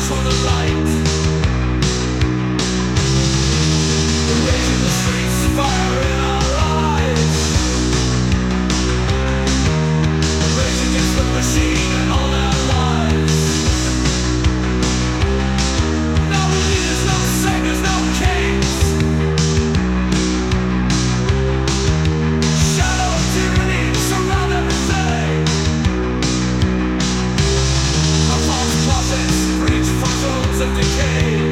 for the light. The rage in the streets, fire in our lives. The rage against the machine and all our lives. No leaders, no saviors, no kings. Shadow of tyranny surround everything. Our false prophets preach for souls of decay.